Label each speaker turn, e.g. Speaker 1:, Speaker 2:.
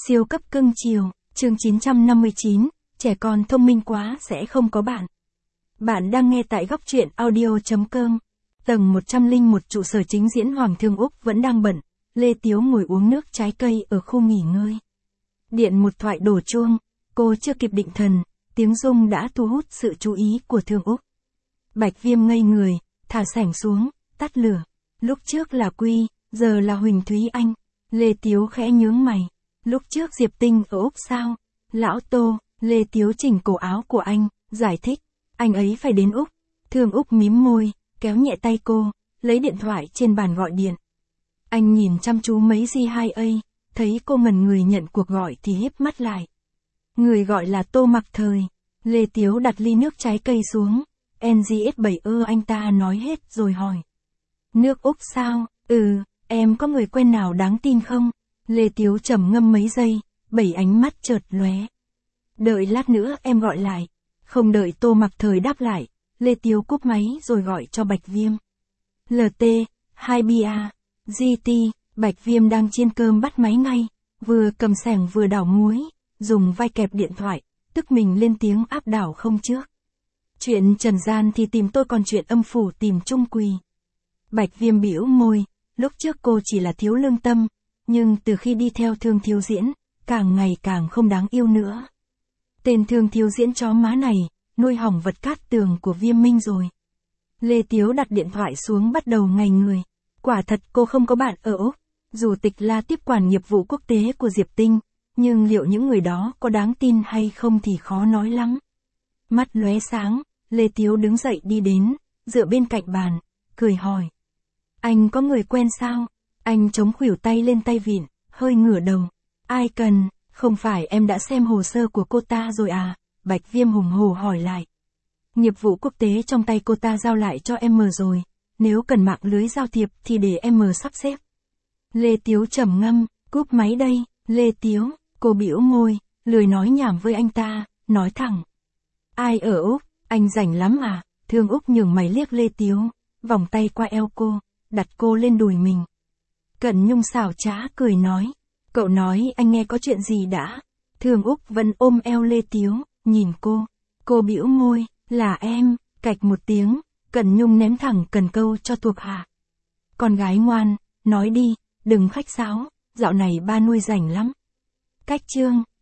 Speaker 1: Siêu cấp cưng chiều, chương 959, trẻ con thông minh quá sẽ không có bạn. Bạn đang nghe tại góc truyện audio.com. Tầng 101 trụ sở chính diễn Hoàng thương Úc vẫn đang bận, Lê Tiếu ngồi uống nước trái cây ở khu nghỉ ngơi. Điện một thoại đổ chuông, cô chưa kịp định thần, tiếng rung đã thu hút sự chú ý của thương Úc. Bạch Viêm ngây người, thả sảnh xuống, tắt lửa. Lúc trước là Quy, giờ là Huỳnh Thúy Anh. Lê Tiếu khẽ nhướng mày. Lúc trước Diệp Tinh ở Úc sao? Lão Tô, Lê Tiếu chỉnh cổ áo của anh, giải thích. Anh ấy phải đến Úc. Thương Úc mím môi, kéo nhẹ tay cô, lấy điện thoại trên bàn gọi điện. Anh nhìn chăm chú mấy G2A, thấy cô ngẩn người nhận cuộc gọi thì híp mắt lại. Người gọi là Tô Mặc Thời. Lê Tiếu đặt ly nước trái cây xuống. NGS7 anh ta nói hết rồi hỏi. Nước Úc sao? Em có người quen nào đáng tin không? Lê Tiếu trầm ngâm mấy giây, 7 ánh mắt chợt lóe. Đợi lát nữa em gọi lại. Không đợi Tô Mặc Thời đáp lại, Lê Tiếu cúp máy rồi gọi cho Bạch Viêm. LT, 2BA, GT, Bạch Viêm đang chiên cơm bắt máy ngay, vừa cầm xẻng vừa đảo muối, dùng vai kẹp điện thoại, tức mình lên tiếng áp đảo không trước. Chuyện trần gian thì tìm tôi còn chuyện âm phủ tìm Trung Quỳ. Bạch Viêm bĩu môi, lúc trước cô chỉ là thiếu lương tâm, nhưng từ khi đi theo Thương Thiếu Diễn, càng ngày càng không đáng yêu nữa. Tên Thương Thiếu Diễn chó má này, nuôi hỏng vật cát tường của Viêm Minh rồi. Lê Tiếu đặt điện thoại xuống bắt đầu ngây người. Quả thật cô không có bạn ở Úc, dù Tịch La tiếp quản nghiệp vụ quốc tế của Diệp Tinh, nhưng liệu những người đó có đáng tin hay không thì khó nói lắm. Mắt lóe sáng, Lê Tiếu đứng dậy đi đến, dựa bên cạnh bàn, cười hỏi. Anh có người quen sao? Anh chống khuỷu tay lên tay vịn, hơi ngửa đầu. Ai cần, không phải em đã xem hồ sơ của cô ta rồi à? Bạch Viêm hùng hổ hỏi lại. Nghiệp vụ quốc tế trong tay cô ta giao lại cho em rồi, nếu cần mạng lưới giao thiệp thì để em sắp xếp. Lê Tiếu trầm ngâm, cúp máy đây. Lê Tiếu, cô bĩu môi, lười nói nhảm với anh ta, nói thẳng. Ai ở Úc, anh rảnh lắm à? Thương Úc nhường mày liếc Lê Tiếu, vòng tay qua eo cô, đặt cô lên đùi mình. Cẩn Nhung xảo trá cười nói. Cậu nói anh nghe có chuyện gì đã? Thương Úc vẫn ôm eo Lê Tiếu, nhìn cô. Cô bĩu môi, là em, cạch một tiếng, Cẩn Nhung ném thẳng cần câu cho thuộc hạ. Con gái ngoan, nói đi, đừng khách sáo, dạo này ba nuôi rảnh lắm. Cách chương.